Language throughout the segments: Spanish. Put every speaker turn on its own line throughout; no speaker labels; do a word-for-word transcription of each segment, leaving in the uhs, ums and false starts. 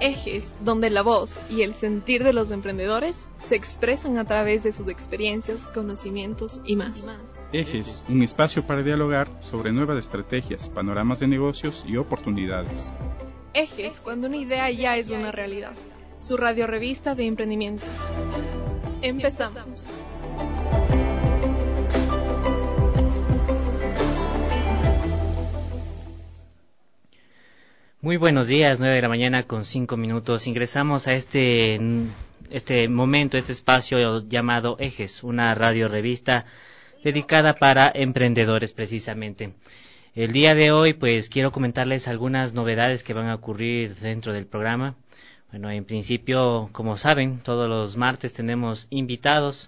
Ejes, donde la voz y el sentir de los emprendedores se expresan a través de sus experiencias, conocimientos y más.
Ejes, un espacio para dialogar sobre nuevas estrategias, panoramas de negocios y oportunidades.
Ejes, cuando una idea ya es una realidad. Su radio revista de emprendimientos. Empezamos.
Muy buenos días, nueve de la mañana con cinco minutos. Ingresamos a este, este momento, este espacio llamado Ejes, una radio revista dedicada para emprendedores precisamente. El día de hoy pues quiero comentarles algunas novedades que van a ocurrir dentro del programa. Bueno, en principio, como saben, todos los martes tenemos invitados,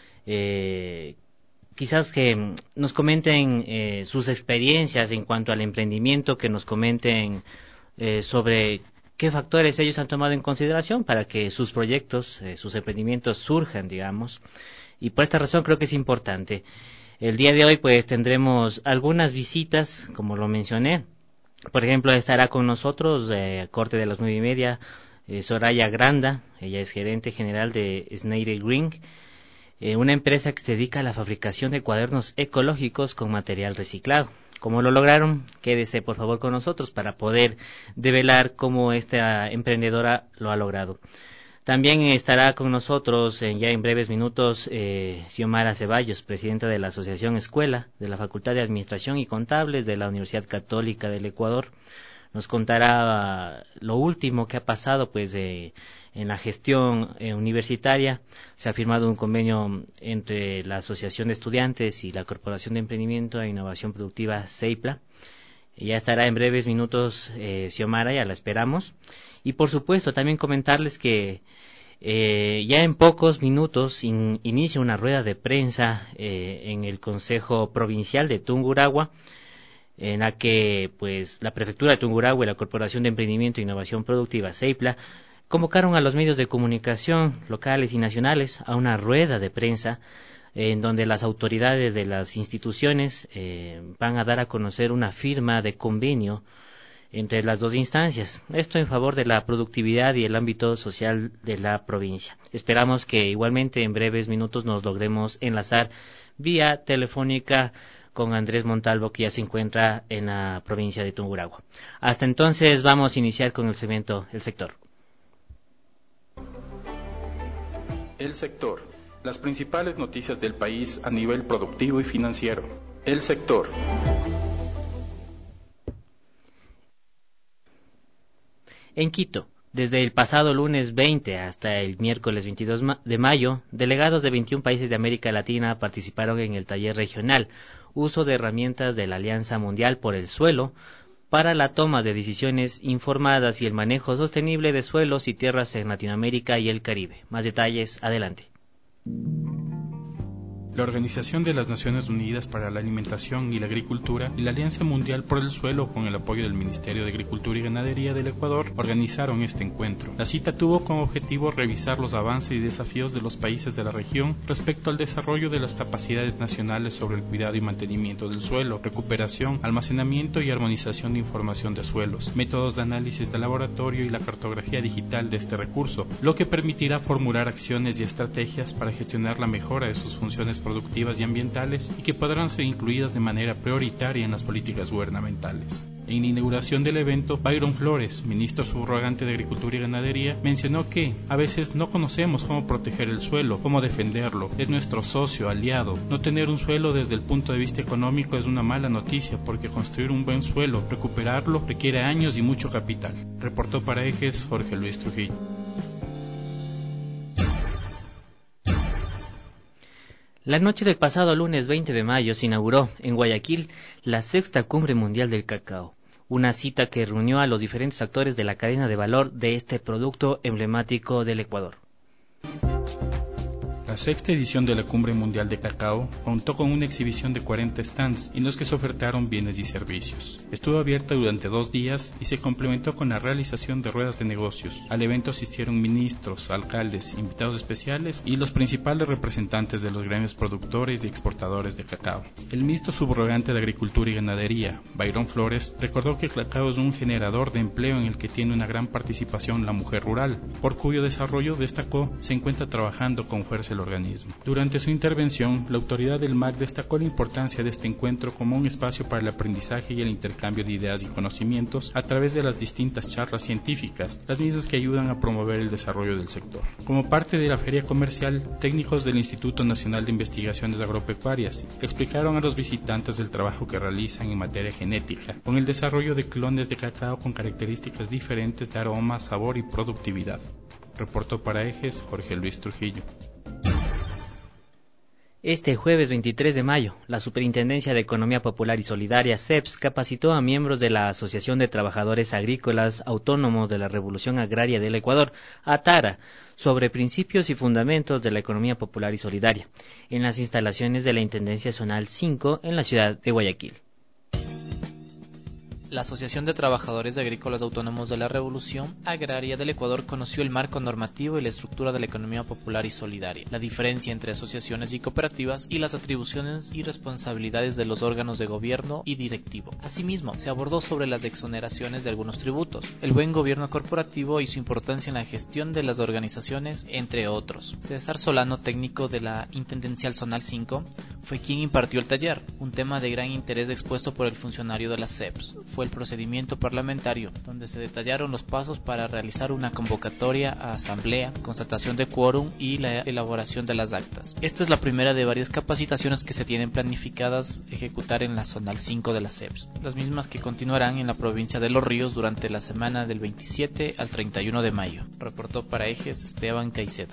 eh, quizás que nos comenten eh, sus experiencias en cuanto al emprendimiento, que nos comenten Eh, sobre qué factores ellos han tomado en consideración para que sus proyectos, eh, sus emprendimientos surjan, digamos, y por esta razón creo que es importante. El día de hoy pues tendremos algunas visitas, como lo mencioné. Por ejemplo, estará con nosotros eh, a corte de las nueve y media eh, Soraya Granda. Ella es gerente general de Schneider Green, eh, una empresa que se dedica a la fabricación de cuadernos ecológicos con material reciclado. ¿Cómo lo lograron? Quédese por favor con nosotros para poder develar cómo esta emprendedora lo ha logrado. También estará con nosotros eh, ya en breves minutos eh, Xiomara Ceballos, presidenta de la Asociación Escuela de la Facultad de Administración y Contables de la Universidad Católica del Ecuador. Nos contará lo último que ha pasado pues eh, en la gestión eh, universitaria. Se ha firmado un convenio entre la Asociación de Estudiantes y la Corporación de Emprendimiento e Innovación Productiva CEIPLA. Ya estará en breves minutos eh, Xiomara, ya la esperamos. Y por supuesto también comentarles que eh, ya en pocos minutos in, inicia una rueda de prensa eh, en el Consejo Provincial de Tungurahua, en la que pues la Prefectura de Tungurahua y la Corporación de Emprendimiento e Innovación Productiva CEIPLA convocaron a los medios de comunicación locales y nacionales a una rueda de prensa eh, en donde las autoridades de las instituciones eh, van a dar a conocer una firma de convenio entre las dos instancias. Esto en favor de la productividad y el ámbito social de la provincia. Esperamos que igualmente en breves minutos nos logremos enlazar vía telefónica con Andrés Montalvo, que ya se encuentra en la provincia de Tungurahua. Hasta entonces vamos a iniciar con el segmento El Sector.
El sector. Las principales noticias del país a nivel productivo y financiero. El sector.
En Quito, desde el pasado lunes veinte hasta el miércoles veintidós de mayo, delegados de veintiún países de América Latina participaron en el taller regional Uso de herramientas de la Alianza Mundial por el Suelo para la toma de decisiones informadas y el manejo sostenible de suelos y tierras en Latinoamérica y el Caribe. Más detalles, adelante.
La Organización de las Naciones Unidas para la Alimentación y la Agricultura y la Alianza Mundial por el Suelo, con el apoyo del Ministerio de Agricultura y Ganadería del Ecuador, organizaron este encuentro. La cita tuvo como objetivo revisar los avances y desafíos de los países de la región respecto al desarrollo de las capacidades nacionales sobre el cuidado y mantenimiento del suelo, recuperación, almacenamiento y armonización de información de suelos, métodos de análisis de laboratorio y la cartografía digital de este recurso, lo que permitirá formular acciones y estrategias para gestionar la mejora de sus funciones productivas y ambientales y que podrán ser incluidas de manera prioritaria en las políticas gubernamentales. En la inauguración del evento, Byron Flores, ministro subrogante de Agricultura y Ganadería, mencionó que a veces no conocemos cómo proteger el suelo, cómo defenderlo. Es nuestro socio, aliado. No tener un suelo desde el punto de vista económico es una mala noticia, porque construir un buen suelo, recuperarlo, requiere años y mucho capital. Reportó para Ejes Jorge Luis Trujillo.
La noche del pasado lunes veinte de mayo se inauguró en Guayaquil la sexta Cumbre Mundial del Cacao, una cita que reunió a los diferentes actores de la cadena de valor de este producto emblemático del Ecuador.
La La sexta edición de la Cumbre Mundial de Cacao contó con una exhibición de cuarenta stands en los que se ofertaron bienes y servicios. Estuvo abierta durante dos días y se complementó con la realización de ruedas de negocios. Al evento asistieron ministros, alcaldes, invitados especiales y los principales representantes de los gremios productores y exportadores de cacao. El ministro subrogante de Agricultura y Ganadería, Byron Flores, recordó que el cacao es un generador de empleo en el que tiene una gran participación la mujer rural, por cuyo desarrollo, destacó, se encuentra trabajando con fuerza el organismo. Durante su intervención, la autoridad del M A C destacó la importancia de este encuentro como un espacio para el aprendizaje y el intercambio de ideas y conocimientos a través de las distintas charlas científicas, las mismas que ayudan a promover el desarrollo del sector. Como parte de la feria comercial, técnicos del Instituto Nacional de Investigaciones Agropecuarias explicaron a los visitantes el trabajo que realizan en materia genética, con el desarrollo de clones de cacao con características diferentes de aroma, sabor y productividad. Reportó para Ejes Jorge Luis Trujillo.
Este jueves veintitrés de mayo, la Superintendencia de Economía Popular y Solidaria, C E P S, capacitó a miembros de la Asociación de Trabajadores Agrícolas Autónomos de la Revolución Agraria del Ecuador, ATARA, sobre principios y fundamentos de la economía popular y solidaria, en las instalaciones de la Intendencia Zonal cinco en la ciudad de Guayaquil.
La Asociación de Trabajadores Agrícolas Autónomos de la Revolución Agraria del Ecuador conoció el marco normativo y la estructura de la economía popular y solidaria, la diferencia entre asociaciones y cooperativas y las atribuciones y responsabilidades de los órganos de gobierno y directivo. Asimismo, se abordó sobre las exoneraciones de algunos tributos, el buen gobierno corporativo y su importancia en la gestión de las organizaciones, entre otros. César Solano, técnico de la Intendencial Zonal cinco, fue quien impartió el taller, un tema de gran interés expuesto por el funcionario de la C E P S. Fue el procedimiento parlamentario, donde se detallaron los pasos para realizar una convocatoria a asamblea, constatación de quórum y la elaboración de las actas. Esta es la primera de varias capacitaciones que se tienen planificadas ejecutar en la Zonal cinco de la C E P S, las mismas que continuarán en la provincia de Los Ríos durante la semana del veintisiete al treinta y uno de mayo. Reportó para Ejes Esteban Caicedo.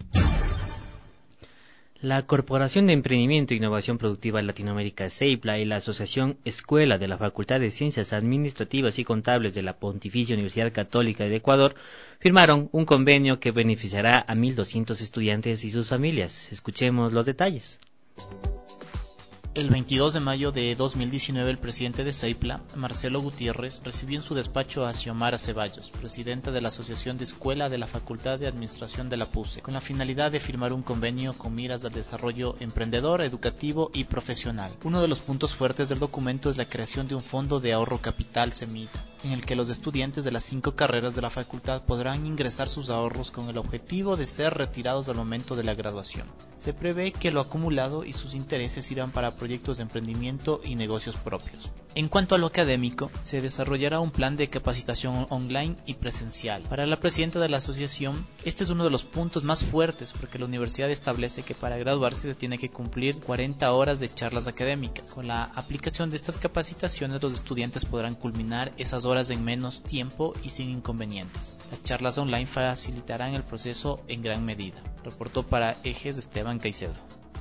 La Corporación de Emprendimiento e Innovación Productiva Latinoamérica, CEIPLA, y la Asociación Escuela de la Facultad de Ciencias Administrativas y Contables de la Pontificia Universidad Católica de Ecuador firmaron un convenio que beneficiará a mil doscientos estudiantes y sus familias. Escuchemos los detalles.
El veintidós de mayo de dos mil diecinueve, el presidente de CEIPLA, Marcelo Gutiérrez, recibió en su despacho a Xiomara Ceballos, presidenta de la Asociación de Escuela de la Facultad de Administración de la PUCE, con la finalidad de firmar un convenio con miras al desarrollo emprendedor, educativo y profesional. Uno de los puntos fuertes del documento es la creación de un fondo de ahorro capital semilla, en el que los estudiantes de las cinco carreras de la facultad podrán ingresar sus ahorros con el objetivo de ser retirados al momento de la graduación. Se prevé que lo acumulado y sus intereses irán para proyectos de emprendimiento y negocios propios. En cuanto a lo académico, se desarrollará un plan de capacitación online y presencial. Para la presidenta de la asociación, este es uno de los puntos más fuertes porque la universidad establece que para graduarse se tiene que cumplir cuarenta horas de charlas académicas. Con la aplicación de estas capacitaciones, los estudiantes podrán culminar esas horas en menos tiempo y sin inconvenientes. Las charlas online facilitarán el proceso en gran medida. Reportó para Ejes Esteban Caicedo.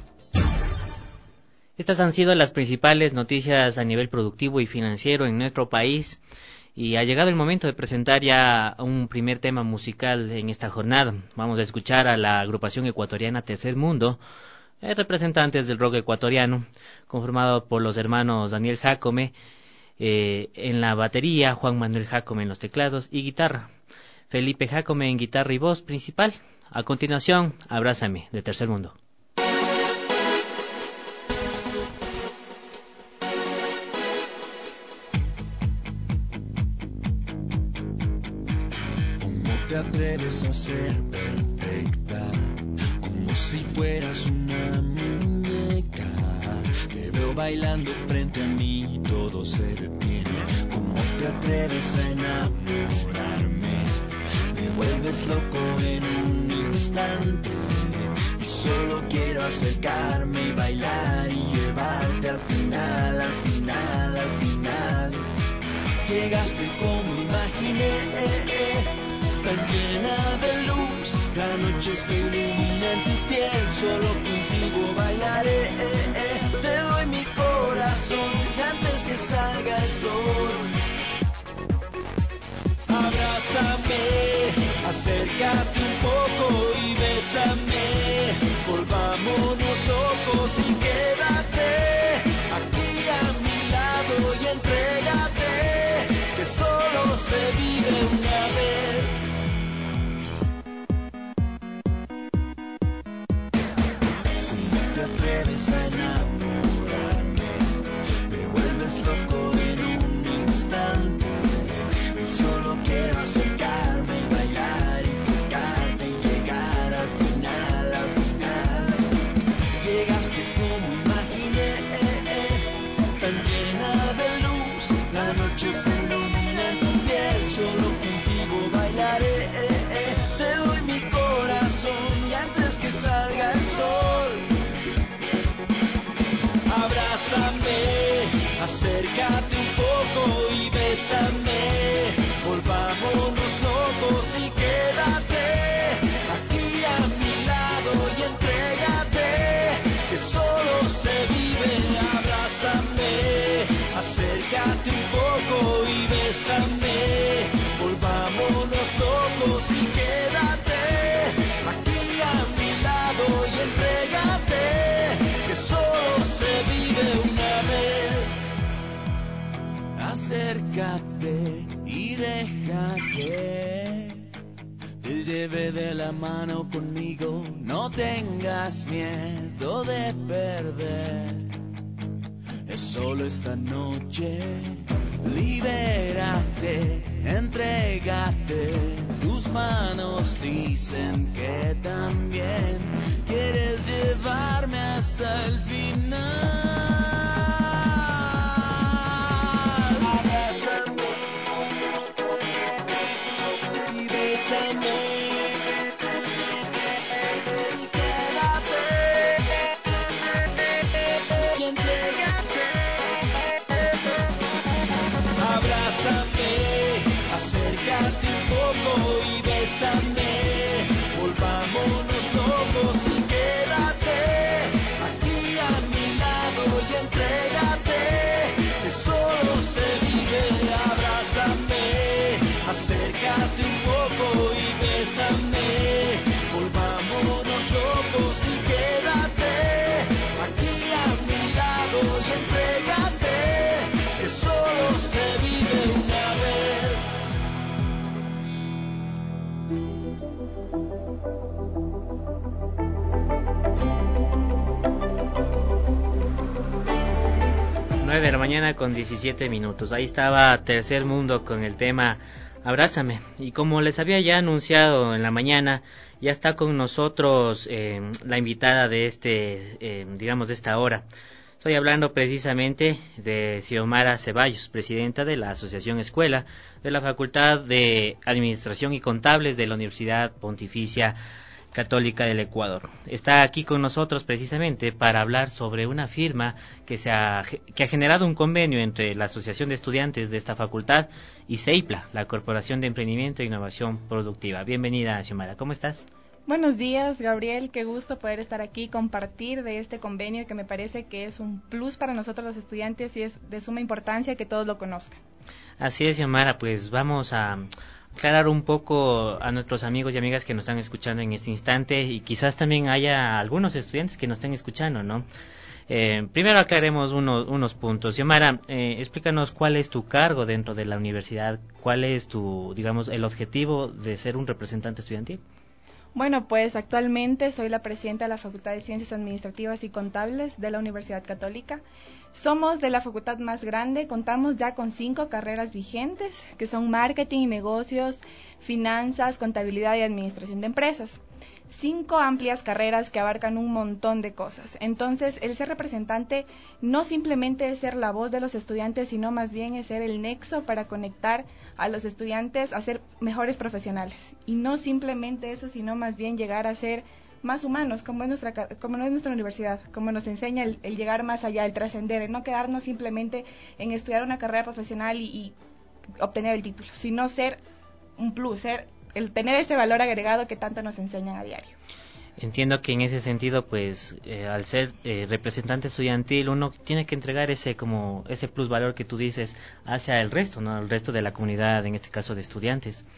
Estas han sido las principales noticias a nivel productivo y financiero en nuestro país y ha llegado el momento de presentar ya un primer tema musical en esta jornada. Vamos a escuchar a la agrupación ecuatoriana Tercer Mundo, eh, representantes del rock ecuatoriano, conformado por los hermanos Daniel Jácome eh, en la batería, Juan Manuel Jácome en los teclados y guitarra, Felipe Jácome en guitarra y voz principal. A continuación, Abrázame, de Tercer Mundo.
Te atreves a ser perfecta, como si fueras una muñeca. Te veo bailando frente a mí, todo se detiene. ¿Cómo te atreves a enamorarme? Me vuelves loco en un instante. Y solo quiero acercarme y bailar y llevarte al final, al final, al final. Llegaste como imaginé, eh, eh. tan llena de luz, la noche se ilumina en tu piel, solo contigo bailaré, eh, eh. Te doy mi corazón antes que salga el sol. Abrázame, acércate un poco y bésame, volvámonos locos y quédate aquí a mi lado y entrégate, que solo se vive una vez. ¿Cómo te atreves a enamorarme? Me vuelves loco en un instante. Solo quiero acercarme y bailar y tocarte y llegar al final, al final. Llegaste como imaginé, tan llena de luz, la noche se ilumina en tu piel, solo contigo bailaré. Te doy mi corazón y antes que salga el sol, abrázame, acércate un poco y bésame, volvámonos locos y quédate aquí a mi lado y entrégate, que solo se vive. Abrázame, acércate un poco y bésame, volvámonos locos y quédate aquí a mi lado y entrégate, que solo se vive una vez. Acércate y deja que te lleve de la mano conmigo, no tengas miedo de perder, es solo esta noche, libérate, entrégate, tus manos dicen que también quieres llevarme hasta el final. Acércate un poco y bésame, volvámonos locos y quédate aquí a mi lado y entrégate, que solo se vive. Abrázame, acércate un poco y bésame, volvámonos locos y quédate aquí a mi lado y entrégate, que solo se vive una vez.
nueve de la mañana con diecisiete minutos. Ahí estaba Tercer Mundo con el tema Abrázame. Y como les había ya anunciado en la mañana, ya está con nosotros eh, la invitada de este, eh, digamos, de esta hora. Estoy hablando precisamente de Xiomara Ceballos, presidenta de la Asociación Escuela de la Facultad de Administración y Contables de la Universidad Pontificia Católica del Ecuador. Está aquí con nosotros precisamente para hablar sobre una firma que se ha, que ha generado un convenio entre la Asociación de Estudiantes de esta facultad y CEIPLA, la Corporación de Emprendimiento e Innovación Productiva. Bienvenida, Xiomara, ¿cómo estás?
Buenos días, Gabriel, qué gusto poder estar aquí y compartir de este convenio que me parece que es un plus para nosotros los estudiantes y es de suma importancia que todos lo conozcan.
Así es, Xiomara, pues vamos a aclarar un poco a nuestros amigos y amigas que nos están escuchando en este instante y quizás también haya algunos estudiantes que nos estén escuchando, ¿no? Eh, primero aclaremos uno, unos puntos. Xiomara, eh, explícanos cuál es tu cargo dentro de la universidad, cuál es tu, digamos, el objetivo de ser un representante estudiantil.
Bueno, pues actualmente soy la presidenta de la Facultad de Ciencias Administrativas y Contables de la Universidad Católica. Somos de la facultad más grande, contamos ya con cinco carreras vigentes, que son marketing y negocios, finanzas, contabilidad y administración de empresas. Cinco amplias carreras que abarcan un montón de cosas. Entonces, el ser representante no simplemente es ser la voz de los estudiantes, sino más bien es ser el nexo para conectar a los estudiantes a ser mejores profesionales. Y no simplemente eso, sino más bien llegar a ser más humanos, como es nuestra, como no es nuestra universidad, como nos enseña el, el llegar más allá, el trascender, el no quedarnos simplemente en estudiar una carrera profesional y, y obtener el título, sino ser un plus, ser el tener este valor agregado que tanto nos enseñan a diario.
Entiendo que en ese sentido, pues, eh, al ser eh, representante estudiantil, uno tiene que entregar ese como ese plus valor que tú dices hacia el resto, ¿no? El resto de la comunidad, en este caso de estudiantes.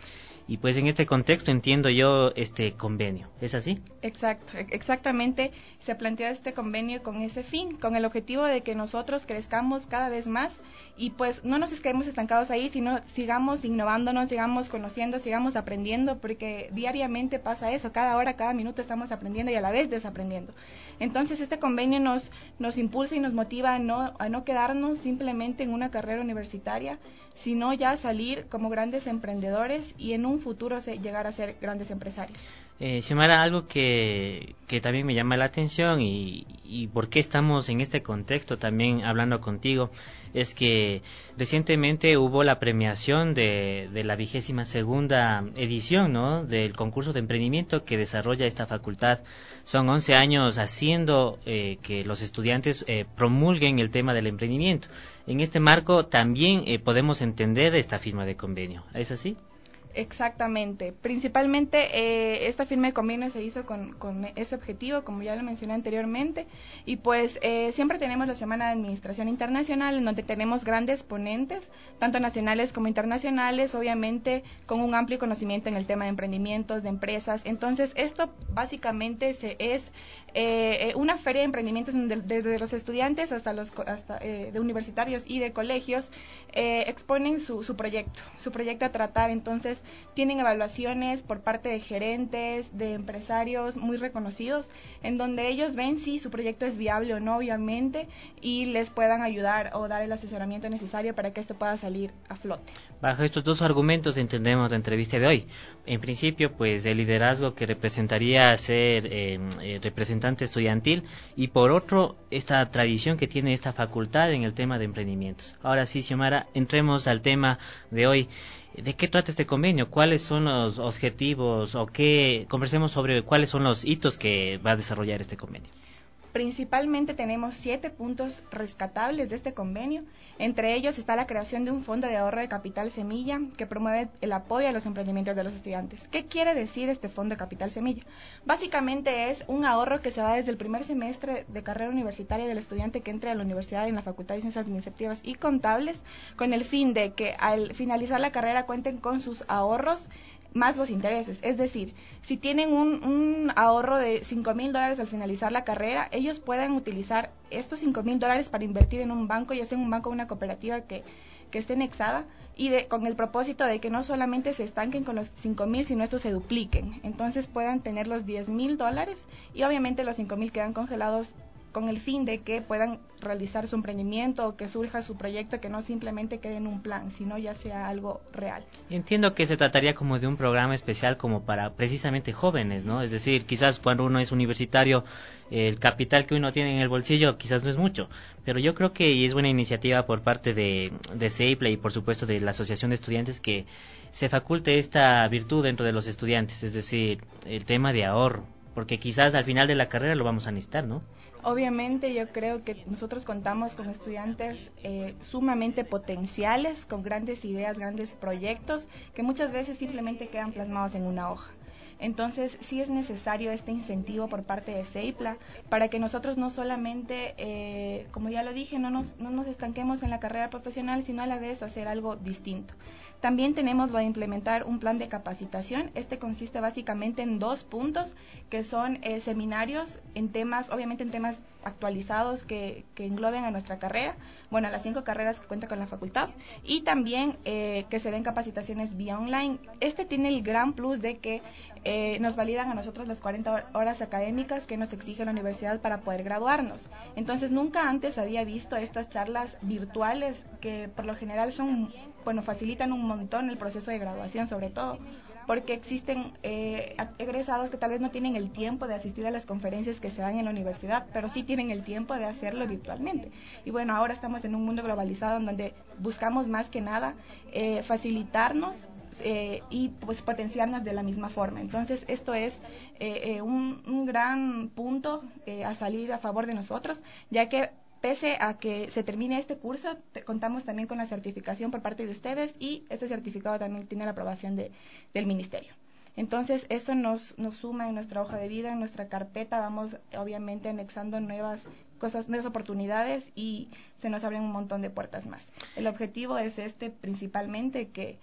Y pues en este contexto entiendo yo este convenio, ¿es así?
Exacto, exactamente. Se planteó este convenio con ese fin, con el objetivo de que nosotros crezcamos cada vez más y pues no nos quedemos estancados ahí, sino sigamos innovándonos, sigamos conociendo, sigamos aprendiendo, porque diariamente pasa eso, cada hora, cada minuto estamos aprendiendo y a la vez desaprendiendo. Entonces este convenio nos, nos impulsa y nos motiva a no, a no quedarnos simplemente en una carrera universitaria, sino ya salir como grandes emprendedores y en un futuro se, llegar a ser grandes empresarios.
Eh, Xiomara, algo que, que también me llama la atención y, y por qué estamos en este contexto también hablando contigo, es que recientemente hubo la premiación de, de la vigésima segunda edición, ¿no?, del concurso de emprendimiento que desarrolla esta facultad. Son once años haciendo eh, que los estudiantes eh, promulguen el tema del emprendimiento. En este marco también eh, podemos entender esta firma de convenio, ¿es así?
Exactamente. Principalmente eh, esta firma de convenio se hizo con, con ese objetivo, como ya lo mencioné anteriormente, y pues eh, siempre tenemos la Semana de Administración Internacional, en donde tenemos grandes ponentes, tanto nacionales como internacionales, obviamente con un amplio conocimiento en el tema de emprendimientos, de empresas. Entonces, esto básicamente se, es eh, una feria de emprendimientos desde de, de los estudiantes hasta los hasta eh, de universitarios y de colegios eh, exponen su, su proyecto, su proyecto a tratar. Entonces, tienen evaluaciones por parte de gerentes, de empresarios muy reconocidos, en donde ellos ven si su proyecto es viable o no, obviamente, y les puedan ayudar o dar el asesoramiento necesario para que esto pueda salir a flote.
Bajo estos dos argumentos entendemos la entrevista de hoy. En principio, pues el liderazgo que representaría ser eh, eh, representante estudiantil, y por otro, esta tradición que tiene esta facultad en el tema de emprendimientos. Ahora sí, Xiomara, entremos al tema de hoy. ¿De qué trata este convenio? ¿Cuáles son los objetivos o qué? Conversemos sobre cuáles son los hitos que va a desarrollar este convenio.
Principalmente tenemos siete puntos rescatables de este convenio. Entre ellos está la creación de un fondo de ahorro de capital semilla que promueve el apoyo a los emprendimientos de los estudiantes. ¿Qué quiere decir este fondo de capital semilla? Básicamente es un ahorro que se da desde el primer semestre de carrera universitaria del estudiante que entre a la universidad en la Facultad de Ciencias Administrativas y Contables, con el fin de que al finalizar la carrera cuenten con sus ahorros más los intereses. Es decir, si tienen un, un ahorro de cinco mil dólares al finalizar la carrera, ellos pueden utilizar estos cinco mil dólares para invertir en un banco, ya sea en un banco o una cooperativa que, que esté anexada, y de, con el propósito de que no solamente se estanquen con los cinco mil, sino estos se dupliquen. Entonces puedan tener los diez mil dólares y obviamente los cinco mil quedan congelados con el fin de que puedan realizar su emprendimiento o que surja su proyecto, que no simplemente quede en un plan, sino ya sea algo real.
Entiendo que se trataría como de un programa especial como para precisamente jóvenes, ¿no? Es decir, quizás cuando uno es universitario, el capital que uno tiene en el bolsillo quizás no es mucho, pero yo creo que es buena iniciativa por parte de, de CEIPLA y por supuesto de la Asociación de Estudiantes que se faculte esta virtud dentro de los estudiantes, es decir, el tema de ahorro, porque quizás al final de la carrera lo vamos a necesitar, ¿no?
Obviamente yo creo que nosotros contamos con estudiantes eh, sumamente potenciales, con grandes ideas, grandes proyectos, que muchas veces simplemente quedan plasmados en una hoja. Entonces sí es necesario este incentivo por parte de CEIPLA para que nosotros no solamente, eh, como ya lo dije, no nos, no nos estanquemos en la carrera profesional, sino a la vez hacer algo distinto. También tenemos lo de implementar un plan de capacitación. Este consiste básicamente en dos puntos, que son eh, seminarios en temas, obviamente en temas actualizados que, que engloben a nuestra carrera, bueno, a las cinco carreras que cuenta con la facultad, y también eh, que se den capacitaciones vía online. Este tiene el gran plus de que eh, nos validan a nosotros las cuarenta horas académicas que nos exige la universidad para poder graduarnos. Entonces, nunca antes había visto estas charlas virtuales que por lo general son, bueno, facilitan un montón el proceso de graduación, sobre todo porque existen eh, egresados que tal vez no tienen el tiempo de asistir a las conferencias que se dan en la universidad, pero sí tienen el tiempo de hacerlo virtualmente. Y bueno, ahora estamos en un mundo globalizado en donde buscamos más que nada eh, facilitarnos eh, y pues potenciarnos de la misma forma. Entonces esto es eh, eh, un, un gran punto eh, a salir a favor de nosotros, ya que pese a que se termine este curso, te, contamos también con la certificación por parte de ustedes y este certificado también tiene la aprobación de, del ministerio. Entonces, esto nos, nos suma en nuestra hoja de vida, en nuestra carpeta, vamos obviamente anexando nuevas cosas, nuevas oportunidades y se nos abren un montón de puertas más. El objetivo es este principalmente, que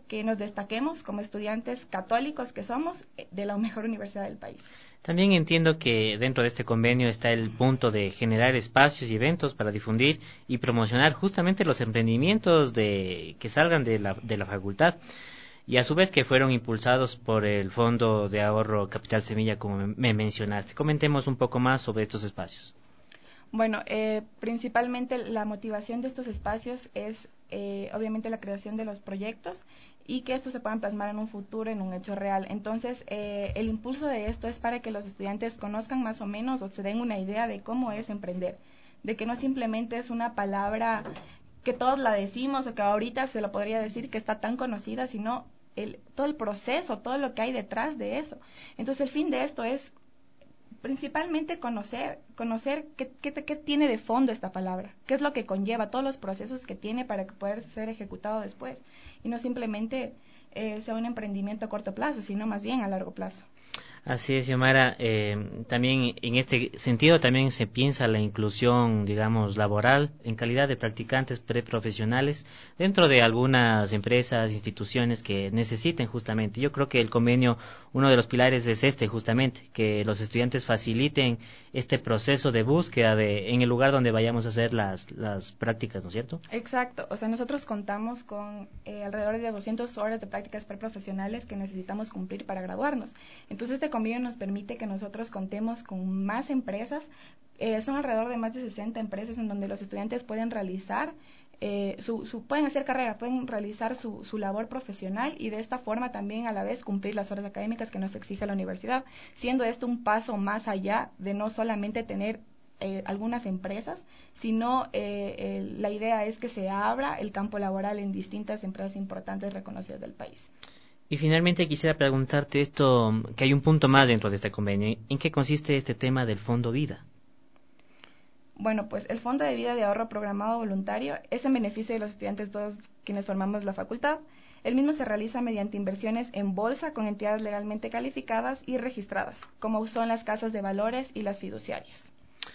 que nos destaquemos como estudiantes católicos que somos de la mejor universidad del país.
También entiendo que dentro de este convenio está el punto de generar espacios y eventos para difundir y promocionar justamente los emprendimientos de que salgan de la, de la facultad, y a su vez que fueron impulsados por el Fondo de Ahorro Capital Semilla, como me mencionaste. Comentemos un poco más sobre estos espacios.
Bueno, eh, principalmente la motivación de estos espacios es eh, obviamente la creación de los proyectos y que estos se puedan plasmar en un futuro, en un hecho real. Entonces, eh, el impulso de esto es para que los estudiantes conozcan más o menos o se den una idea de cómo es emprender, de que no simplemente es una palabra que todos la decimos o que ahorita se lo podría decir que está tan conocida, sino el, todo el proceso, todo lo que hay detrás de eso. Entonces, el fin de esto es principalmente conocer, conocer qué, qué, qué tiene de fondo esta palabra, qué es lo que conlleva, todos los procesos que tiene para poder ser ejecutado después, y no simplemente eh, sea un emprendimiento a corto plazo, sino más bien a largo plazo.
Así es, Xiomara. Eh, también en este sentido también se piensa la inclusión, digamos, laboral en calidad de practicantes preprofesionales dentro de algunas empresas, instituciones que necesiten justamente. Yo creo que el convenio, uno de los pilares es este justamente, que los estudiantes faciliten este proceso de búsqueda de en el lugar donde vayamos a hacer las, las prácticas, ¿no es cierto?
Exacto. O sea, nosotros contamos con eh, alrededor de doscientas horas de prácticas preprofesionales que necesitamos cumplir para graduarnos. Entonces, este convenio nos permite que nosotros contemos con más empresas, eh, son alrededor de más de sesenta empresas en donde los estudiantes pueden realizar, eh, su, su, pueden hacer carrera, pueden realizar su, su labor profesional y de esta forma también a la vez cumplir las horas académicas que nos exige la universidad, siendo esto un paso más allá de no solamente tener eh, algunas empresas, sino eh, eh, la idea es que se abra el campo laboral en distintas empresas importantes reconocidas del país.
Y finalmente quisiera preguntarte esto, que hay un punto más dentro de este convenio. ¿En qué consiste este tema del Fondo Vida?
Bueno, pues el Fondo de Vida de Ahorro Programado Voluntario es en beneficio de los estudiantes, todos quienes formamos la facultad. El mismo se realiza mediante inversiones en bolsa con entidades legalmente calificadas y registradas, como son las casas de valores y las fiduciarias.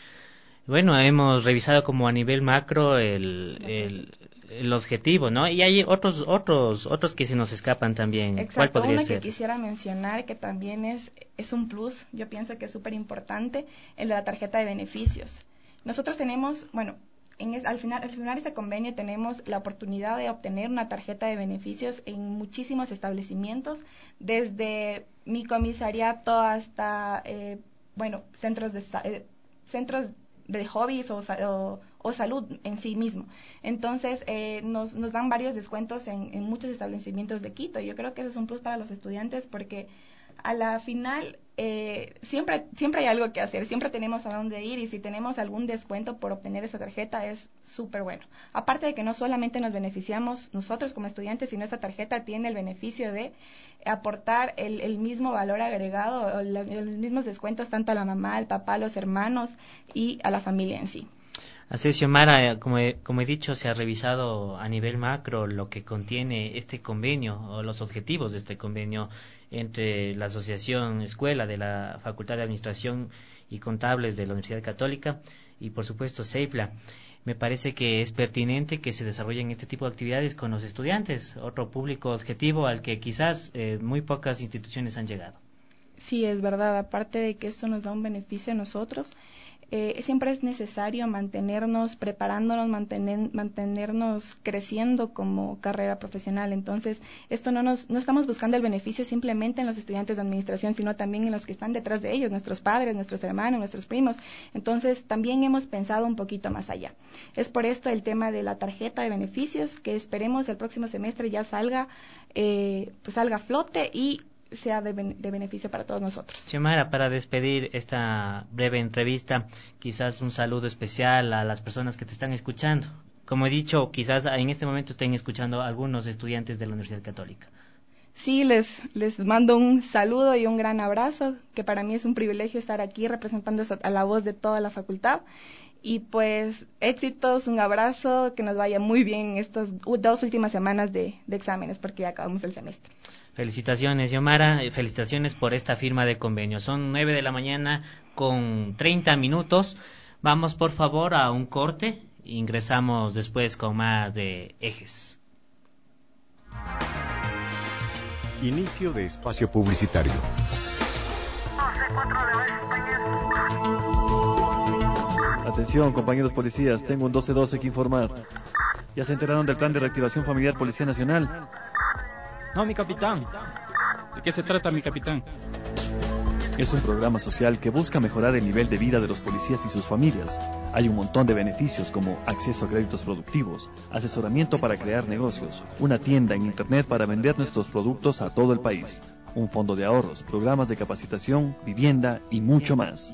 Bueno, hemos revisado como a nivel macro el, el, el objetivo, ¿no? Y hay otros otros otros que se nos escapan también.
Exacto.
¿Cuál podría
Uno
ser?
Que quisiera mencionar que también es, es un plus, yo pienso que es súper importante, el de la tarjeta de beneficios. Nosotros tenemos, bueno, en es, al final al final de este convenio tenemos la oportunidad de obtener una tarjeta de beneficios en muchísimos establecimientos, desde mi comisariato hasta, eh, bueno, centros de eh, centros de hobbies o, o, o salud en sí mismo. Entonces, eh, nos, nos dan varios descuentos en, en muchos establecimientos de Quito. Yo creo que eso es un plus para los estudiantes porque a la final eh, siempre, siempre hay algo que hacer, siempre tenemos a dónde ir y si tenemos algún descuento por obtener esa tarjeta es súper bueno. Aparte de que no solamente nos beneficiamos nosotros como estudiantes, sino esta tarjeta tiene el beneficio de aportar el, el mismo valor agregado, o las, los mismos descuentos tanto a la mamá, al papá, a los hermanos y a la familia en sí.
Así es, Xiomara, como he, como he dicho, se ha revisado a nivel macro lo que contiene este convenio o los objetivos de este convenio entre la Asociación Escuela de la Facultad de Administración y Contables de la Universidad Católica y, por supuesto, CEIPLA. Me parece que es pertinente que se desarrollen este tipo de actividades con los estudiantes, otro público objetivo al que quizás eh, muy pocas instituciones han llegado.
Sí, es verdad. Aparte de que esto nos da un beneficio a nosotros, Eh, siempre es necesario mantenernos preparándonos, mantener, mantenernos creciendo como carrera profesional. Entonces, esto no nos, no estamos buscando el beneficio simplemente en los estudiantes de administración, sino también en los que están detrás de ellos, nuestros padres, nuestros hermanos, nuestros primos. Entonces, también hemos pensado un poquito más allá. Es por esto el tema de la tarjeta de beneficios, que esperemos el próximo semestre ya salga, eh, pues salga a flote y sea de, de beneficio para todos nosotros.
Xiomara, para despedir esta breve entrevista, quizás un saludo especial a las personas que te están escuchando. Como he dicho, quizás en este momento estén escuchando a algunos estudiantes de la Universidad Católica.
Sí, les, les mando un saludo y un gran abrazo, que para mí es un privilegio estar aquí representando a la voz de toda la facultad. Y pues éxitos, un abrazo, que nos vaya muy bien en estas dos últimas semanas de, de exámenes, porque ya acabamos el semestre.
Felicitaciones, Xiomara, felicitaciones por esta firma de convenio. Son nueve de la mañana con treinta minutos. Vamos, por favor, a un corte. Ingresamos después con más de Ejes.
Inicio de espacio publicitario.
Atención, compañeros policías, tengo un doce doce que informar. ¿Ya se enteraron del plan de reactivación familiar Policía Nacional?
No, mi capitán. ¿De qué se trata, mi capitán?
Es un programa social que busca mejorar el nivel de vida de los policías y sus familias. Hay un montón de beneficios como acceso a créditos productivos, asesoramiento para crear negocios, una tienda en internet para vender nuestros productos a todo el país, un fondo de ahorros, programas de capacitación, vivienda y mucho más.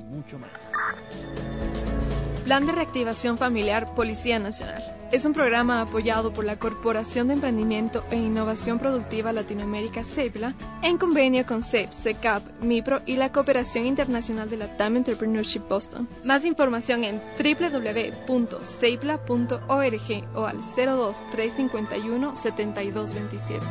Plan de Reactivación Familiar Policía Nacional. Es un programa apoyado por la Corporación de Emprendimiento e Innovación Productiva Latinoamérica, CEPLA, en convenio con C E P, SECAP, MIPRO y la Cooperación Internacional de la Latam Entrepreneurship Boston. Más información en doble u doble u doble u punto cepla punto org o al cero dos tres cinco uno siete dos dos siete.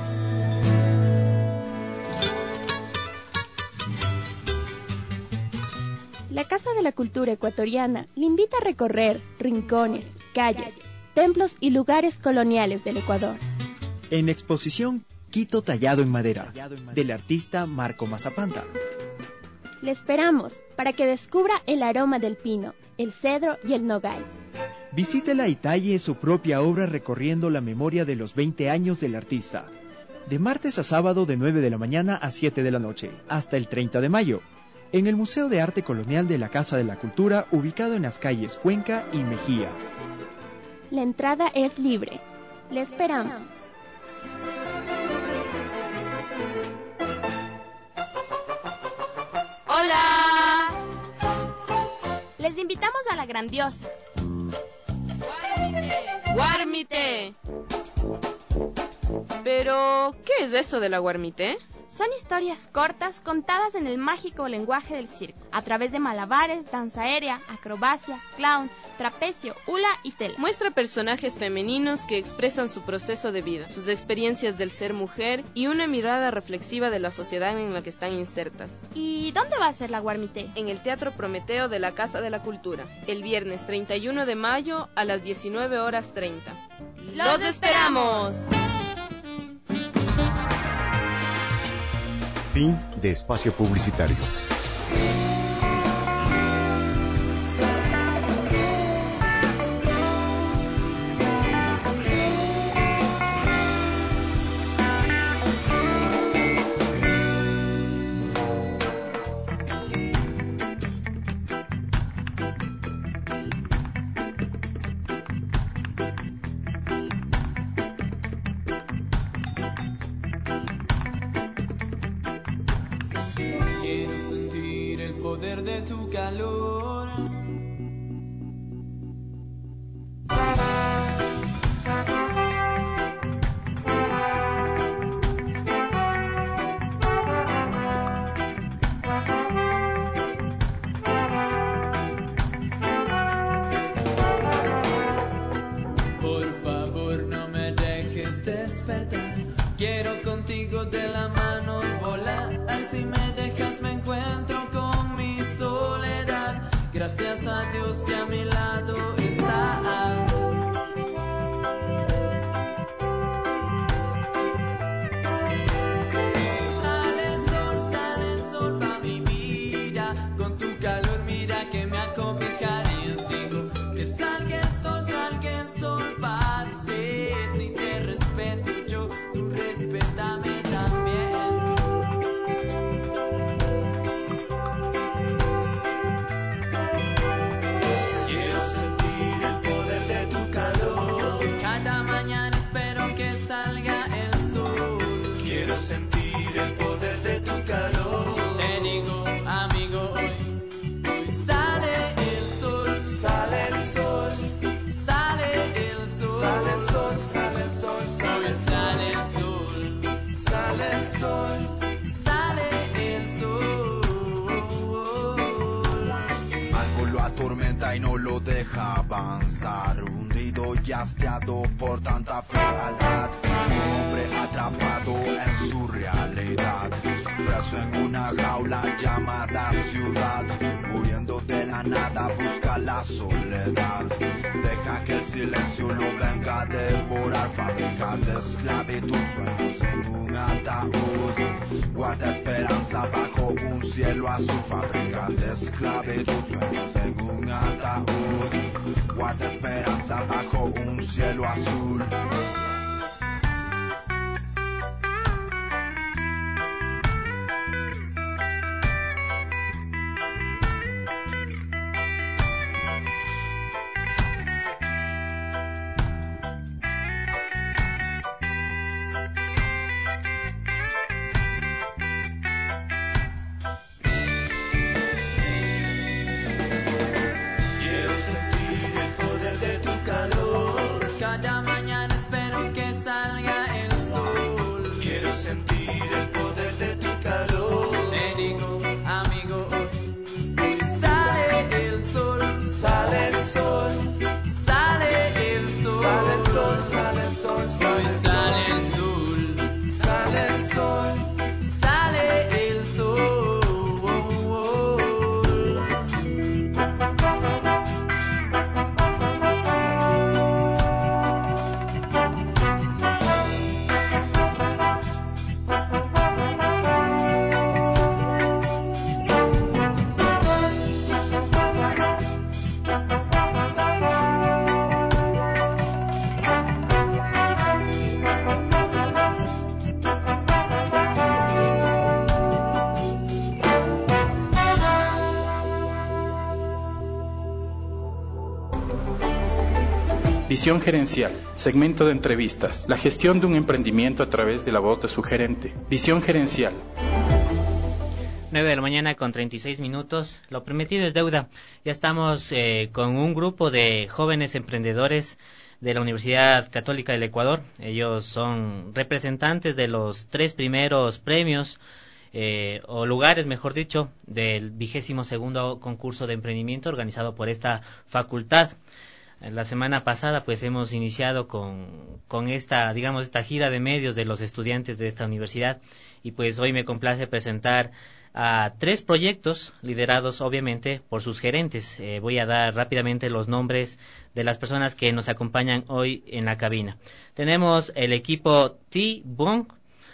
La Casa de la Cultura Ecuatoriana le invita a recorrer rincones, calles, templos y lugares coloniales del Ecuador.
En exposición Quito tallado en madera, del artista Marco Mazapanta.
Le esperamos para que descubra el aroma del pino, el cedro y el nogal.
Visítela y talle su propia obra recorriendo la memoria de los veinte años del artista. De martes a sábado de nueve de la mañana a siete de la noche, hasta el treinta de mayo. En el Museo de Arte Colonial de la Casa de la Cultura, ubicado en las calles Cuenca y Mejía.
La entrada es libre. Le esperamos.
¡Hola! Les invitamos a la grandiosa
¡Guarmite! ¡Guarmite! Pero, ¿qué es eso de la Guarmite?
Son historias cortas contadas en el mágico lenguaje del circo, a través de malabares, danza aérea, acrobacia, clown, trapecio, hula y tela.
Muestra personajes femeninos que expresan su proceso de vida, sus experiencias del ser mujer y una mirada reflexiva de la sociedad en la que están insertas.
¿Y dónde va a ser la Guarmite?
En el Teatro Prometeo de la Casa de la Cultura, el viernes treinta y uno de mayo a las diecinueve horas treinta.
¡Los esperamos!
Fin de espacio publicitario.
Quiero contigo de la mano volar. Si me dejas me encuentro con mi soledad. Gracias a Dios que a mi lado estás. Sale el sol, sale el sol pa' mi vida. Con tu calor mira que me acobijarías. Digo que salga el sol, salga el sol para ti. Si te respeto yo, tú respétame también. Quiero sentir el poder de tu calor. Cada mañana espero que salga el sol. Quiero sentir el poder de tu calor. Te digo, amigo, hoy, hoy sale el sol, sale el sol, sale el sol, sale el sol, sale el sol, hoy sale el sol, sale el sol, sale el sol.
Algo lo atormenta y no lo deja avanzar, hundido y hastiado por tanta frialdad. Un hombre atrapado en su realidad, preso en una jaula llamada ciudad. Huyendo de la nada busca la soledad. Deja que el silencio lo venga a devorar. Fabrica fábricas de esclavitud, sueños en un ataúd. Guarda esperanza bajo un cielo azul, fábricas de esclavitud, sueños en un ataúd. Guarda esperanza bajo un cielo azul.
Visión gerencial, segmento de entrevistas, la gestión de un emprendimiento a través de la voz de su gerente. Visión gerencial.
nueve de la mañana con treinta y seis minutos, lo prometido es deuda. Ya estamos eh, con un grupo de jóvenes emprendedores de la Universidad Católica del Ecuador. Ellos son representantes de los tres primeros premios eh, o lugares, mejor dicho, del vigésimo segundo concurso de emprendimiento organizado por esta facultad. La semana pasada pues hemos iniciado con, con esta, digamos, esta gira de medios de los estudiantes de esta universidad y pues hoy me complace presentar a tres proyectos liderados obviamente por sus gerentes. Eh, voy a dar rápidamente los nombres de las personas que nos acompañan hoy en la cabina. Tenemos el equipo T-Bong.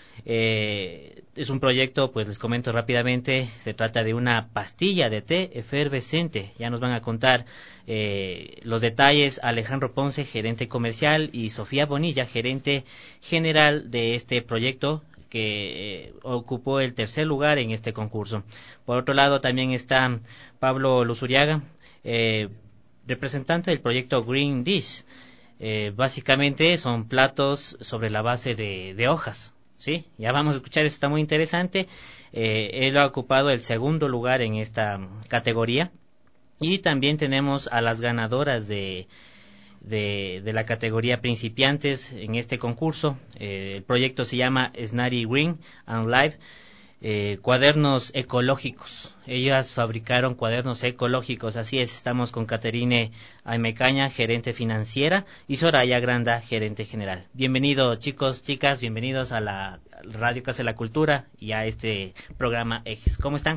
Eh, es un proyecto, pues les comento rápidamente, se trata de una pastilla de té efervescente. Ya nos van a contar eh, los detalles Alejandro Ponce, gerente comercial, y Sofía Bonilla, gerente general de este proyecto, que eh, ocupó el tercer lugar en este concurso. Por otro lado también está Pablo Luzuriaga, eh, representante del proyecto Green Dish. Eh, básicamente son platos sobre la base de, de hojas. Sí, ya vamos a escuchar, esto está muy interesante. Eh, él ha ocupado el segundo lugar en esta categoría. Y también tenemos a las ganadoras de, de, de la categoría principiantes en este concurso. Eh, el proyecto se llama Snary Green and Live, eh, cuadernos ecológicos. Ellas fabricaron cuadernos ecológicos, así es. Estamos con Caterine Aimecaña, gerente financiera, y Soraya Granda, gerente general. Bienvenidos, chicos, chicas, bienvenidos a la Radio Casa de la Cultura y a este programa Ejes. ¿Cómo están?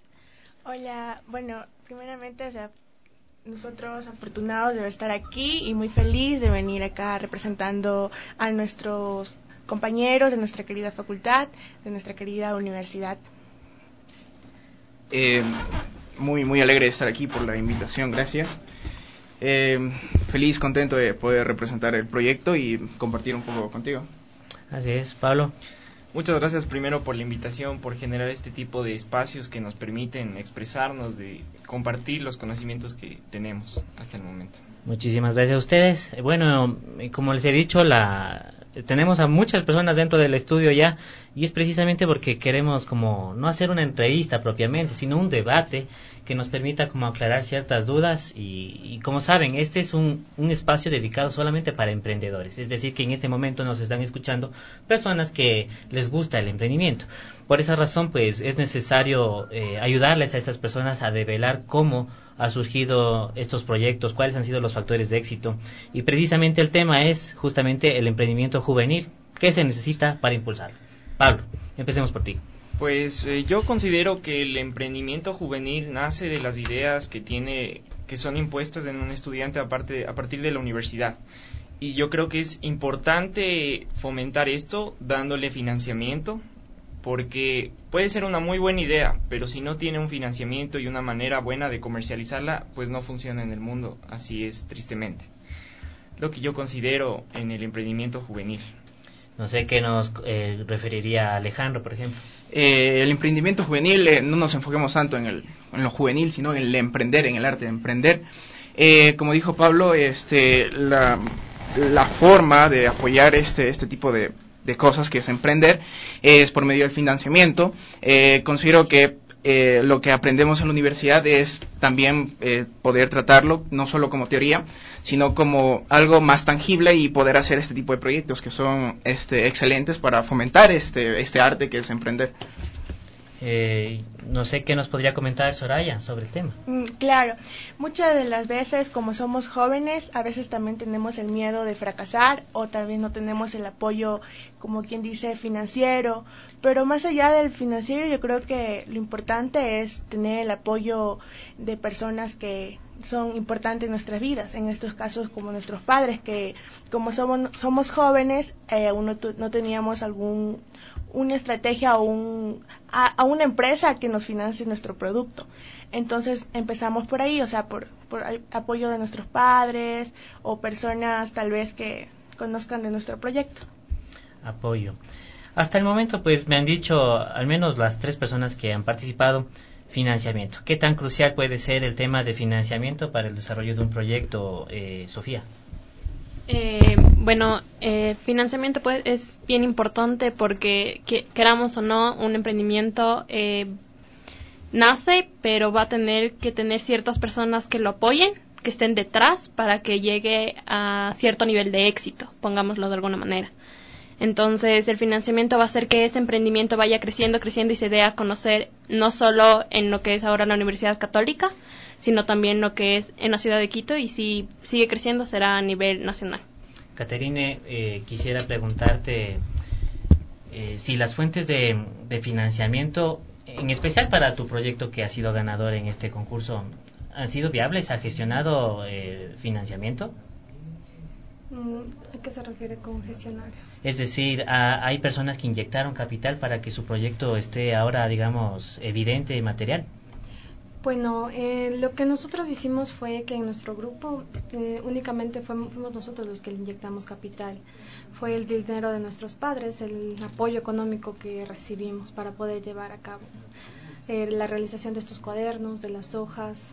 Hola, bueno, primeramente, o sea, nosotros afortunados de estar aquí y muy feliz de venir acá representando a nuestros compañeros de nuestra querida facultad, de nuestra querida universidad.
Eh, muy muy alegre de estar aquí por la invitación, gracias. Eh, feliz, contento de poder representar el proyecto y compartir un poco contigo.
Así es, Pablo.
Muchas gracias primero por la invitación, por generar este tipo de espacios que nos permiten expresarnos, de compartir los conocimientos que tenemos hasta el momento.
Muchísimas gracias a ustedes. Bueno, como les he dicho, la tenemos a muchas personas dentro del estudio ya, y es precisamente porque queremos como no hacer una entrevista propiamente, sino un debate que nos permita como aclarar ciertas dudas y, y como saben, este es un, un espacio dedicado solamente para emprendedores, es decir, que en este momento nos están escuchando personas que les gusta el emprendimiento. Por esa razón, pues, es necesario eh, ayudarles a estas personas a develar cómo ha surgido estos proyectos, cuáles han sido los factores de éxito. Y precisamente el tema es justamente el emprendimiento juvenil. ¿Qué se necesita para impulsarlo? Pablo, empecemos por ti.
Pues eh, yo considero que el emprendimiento juvenil nace de las ideas que tiene, que son impuestas en un estudiante aparte, a partir de la universidad. y yo creo que es importante fomentar esto dándole financiamiento, porque puede ser una muy buena idea, pero si no tiene un financiamiento y una manera buena de comercializarla, pues no funciona en el mundo, así es tristemente. Lo que yo considero en el emprendimiento juvenil.
No sé qué nos eh, referiría Alejandro, por ejemplo.
Eh, el emprendimiento juvenil, eh, no nos enfoquemos tanto en, el, en lo juvenil, sino en el emprender, en el arte de emprender. Eh, como dijo Pablo, este, la, la forma de apoyar este, este tipo de, de cosas que es emprender es por medio del financiamiento. Eh, considero que eh, lo que aprendemos en la universidad es también eh, poder tratarlo, no solo como teoría, sino como algo más tangible y poder hacer este tipo de proyectos que son este, excelentes para fomentar este, este arte que es emprender.
Eh, no sé qué nos podría comentar Soraya sobre el tema.
Mm, claro, muchas de las veces como somos jóvenes, a veces también tenemos el miedo de fracasar o también no tenemos el apoyo, como quien dice, financiero, pero más allá del financiero yo creo que lo importante es tener el apoyo de personas que son importantes en nuestras vidas, en estos casos como nuestros padres, que como somos, somos jóvenes, eh, aún no, no teníamos algún una estrategia o un, a, a una empresa que nos financie nuestro producto. Entonces empezamos por ahí, o sea, por, por apoyo de nuestros padres o personas tal vez que conozcan de nuestro proyecto.
Apoyo. Hasta el momento pues me han dicho, al menos las tres personas que han participado, financiamiento. ¿Qué tan crucial puede ser el tema de financiamiento para el desarrollo de un proyecto, eh, Sofía?
Eh, bueno, eh, financiamiento pues es bien importante porque que, queramos o no, un emprendimiento eh, nace, pero va a tener que tener ciertas personas que lo apoyen, que estén detrás para que llegue a cierto nivel de éxito, pongámoslo de alguna manera. Entonces, el financiamiento va a hacer que ese emprendimiento vaya creciendo, creciendo y se dé a conocer no solo en lo que es ahora la Universidad Católica, sino también lo que es en la ciudad de Quito, y si sigue creciendo será a nivel nacional.
Caterine, eh, quisiera preguntarte eh, si las fuentes de, de financiamiento, en especial para tu proyecto que ha sido ganador en este concurso, ¿han sido viables? ¿Ha gestionado eh, financiamiento?
¿A qué se refiere con gestionar?
Es decir, a, hay personas que inyectaron capital para que su proyecto esté ahora, digamos, evidente y material.
Bueno, eh, lo que nosotros hicimos fue que en nuestro grupo eh, únicamente fuimos, fuimos nosotros los que le inyectamos capital. Fue el dinero de nuestros padres, el apoyo económico que recibimos para poder llevar a cabo eh, la realización de estos cuadernos, de las hojas.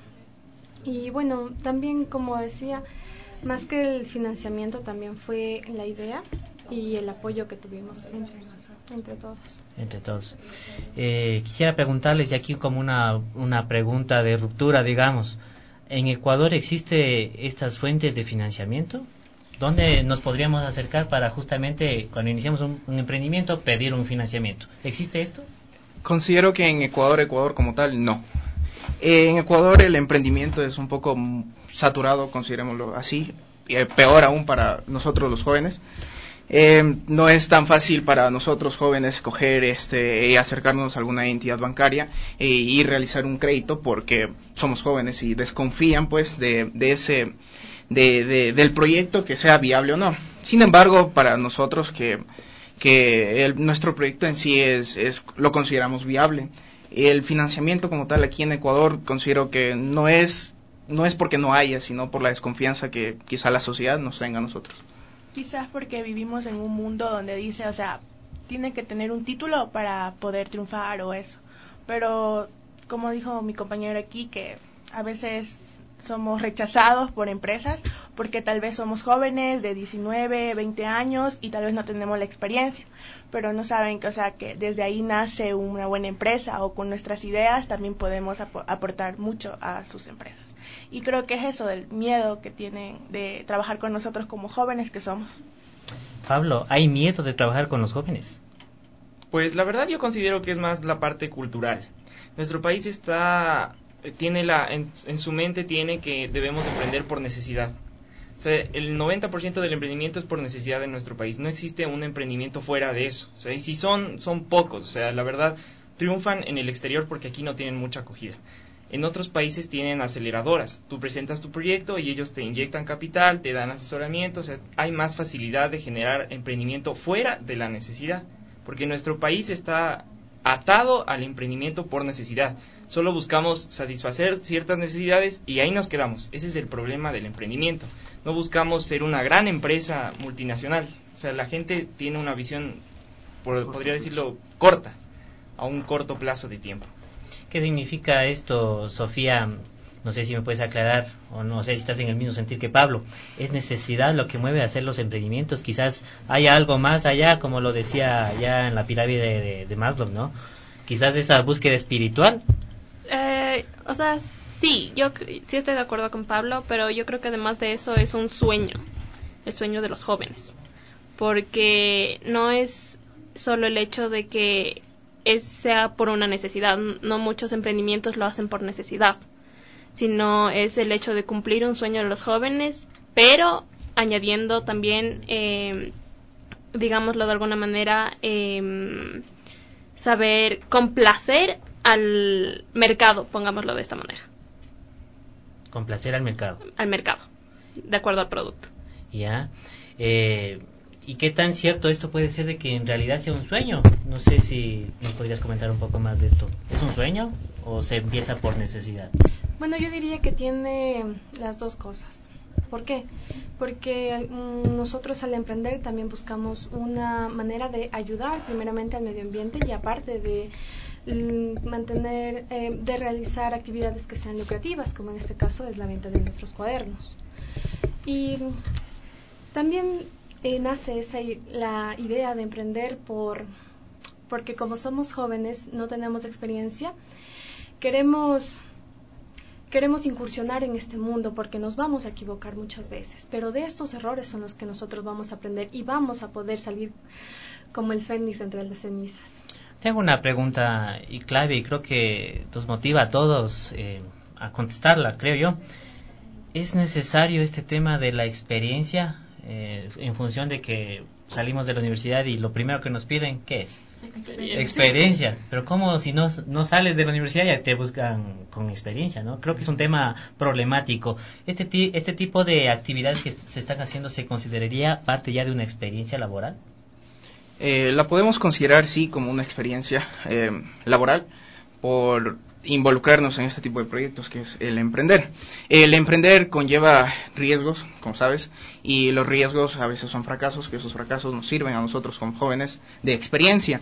Y bueno, también como decía, más que el financiamiento también fue la idea y el apoyo que tuvimos entre, entre todos.
Entre todos. Eh, quisiera preguntarles, y aquí como una, una pregunta de ruptura, digamos, ¿en Ecuador existe estas fuentes de financiamiento? ¿Dónde nos podríamos acercar para justamente, cuando iniciamos un, un emprendimiento, pedir un financiamiento? ¿Existe esto?
Considero que en Ecuador, Ecuador como tal, no. Eh, en Ecuador el emprendimiento es un poco saturado, considerémoslo así, y peor aún para nosotros los jóvenes. Eh, no es tan fácil para nosotros jóvenes coger este y acercarnos a alguna entidad bancaria e, y realizar un crédito porque somos jóvenes y desconfían pues de, de ese de, de, del proyecto que sea viable o no. Sin embargo, para nosotros que que el, nuestro proyecto en sí es, es lo consideramos viable. El financiamiento como tal aquí en Ecuador considero que no es no es porque no haya, sino por la desconfianza que quizá la sociedad nos tenga a nosotros.
Quizás porque vivimos en un mundo donde dice, o sea, tiene que tener un título para poder triunfar o eso. Pero, como dijo mi compañero aquí, que a veces somos rechazados por empresas porque tal vez somos jóvenes de diecinueve, veinte años y tal vez no tenemos la experiencia, pero no saben que, o sea, que desde ahí nace una buena empresa o con nuestras ideas también podemos ap- aportar mucho a sus empresas. Y creo que es eso del miedo que tienen de trabajar con nosotros como jóvenes que somos.
Pablo, ¿hay miedo de trabajar con los jóvenes?
Pues la verdad yo considero que es más la parte cultural. Nuestro país está tiene la en, en su mente tiene que debemos emprender por necesidad. O sea, el noventa por ciento del emprendimiento es por necesidad en nuestro país. No existe un emprendimiento fuera de eso. O sea, y si son, son pocos. O sea, la verdad, triunfan en el exterior porque aquí no tienen mucha acogida. En otros países tienen aceleradoras. Tú presentas tu proyecto y ellos te inyectan capital, te dan asesoramiento. O sea, hay más facilidad de generar emprendimiento fuera de la necesidad. Porque nuestro país está atado al emprendimiento por necesidad. Solo buscamos satisfacer ciertas necesidades y ahí nos quedamos. Ese es el problema del emprendimiento. No buscamos ser una gran empresa multinacional. O sea, la gente tiene una visión, por, podría decirlo, corta, a un corto plazo de tiempo.
¿Qué significa esto, Sofía? No sé si me puedes aclarar, o no sé si estás en el mismo sentir que Pablo. ¿Es necesidad lo que mueve a hacer los emprendimientos? Quizás haya algo más allá, como lo decía ya en la pirámide de, de, de Maslow, ¿no? Quizás esa búsqueda espiritual.
Eh, o sea, sí, yo sí estoy de acuerdo con Pablo, pero yo creo que además de eso es un sueño, el sueño de los jóvenes. Porque no es solo el hecho de que es, sea por una necesidad, no muchos emprendimientos lo hacen por necesidad, sino es el hecho de cumplir un sueño de los jóvenes, pero añadiendo también, eh, digámoslo de alguna manera, eh, saber complacer al mercado, pongámoslo de esta manera.
Complacer al mercado.
Al mercado, de acuerdo al producto.
Ya. Eh, ¿Y qué tan cierto esto puede ser de que en realidad sea un sueño? No sé si nos podrías comentar un poco más de esto. ¿Es un sueño o se empieza por necesidad?
Bueno, yo diría que tiene las dos cosas. ¿Por qué? Porque mm, nosotros al emprender también buscamos una manera de ayudar primeramente al medio ambiente y aparte de mm, mantener, eh, de realizar actividades que sean lucrativas, como en este caso es la venta de nuestros cuadernos. Y también eh, nace esa, la idea de emprender por porque como somos jóvenes, no tenemos experiencia, queremos... Queremos incursionar en este mundo porque nos vamos a equivocar muchas veces, pero de estos errores son los que nosotros vamos a aprender y vamos a poder salir como el fénix entre las cenizas.
Tengo una pregunta y clave y creo que nos motiva a todos eh, a contestarla, creo yo. ¿Es necesario este tema de la experiencia eh, en función de que salimos de la universidad y lo primero que nos piden, ¿qué es?
Experiencia.
Experiencia, pero ¿cómo si no, no sales de la universidad ya te buscan con experiencia, ¿no? Creo que es un tema problemático. Este, ti, este tipo de actividades que se están haciendo, ¿se consideraría parte ya de una experiencia laboral?
Eh, la podemos considerar, sí, como una experiencia eh, laboral por involucrarnos en este tipo de proyectos que es el emprender. El emprender conlleva riesgos, como sabes, y los riesgos a veces son fracasos, que esos fracasos nos sirven a nosotros como jóvenes de experiencia.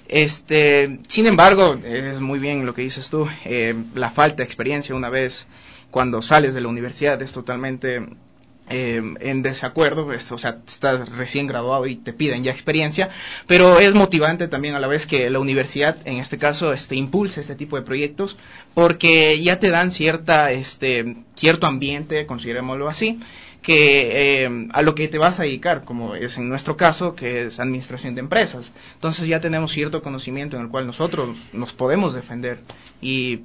Este, sin embargo, es muy bien lo que dices tú, eh, la falta de experiencia una vez cuando sales de la universidad es totalmente Eh, en desacuerdo, pues, o sea, estás recién graduado y te piden ya experiencia, pero es motivante también a la vez que la universidad, en este caso, este impulse este tipo de proyectos, porque ya te dan cierta, este, cierto ambiente, considerémoslo así, que eh, a lo que te vas a dedicar, como es en nuestro caso, que es administración de empresas. Entonces ya tenemos cierto conocimiento en el cual nosotros nos podemos defender y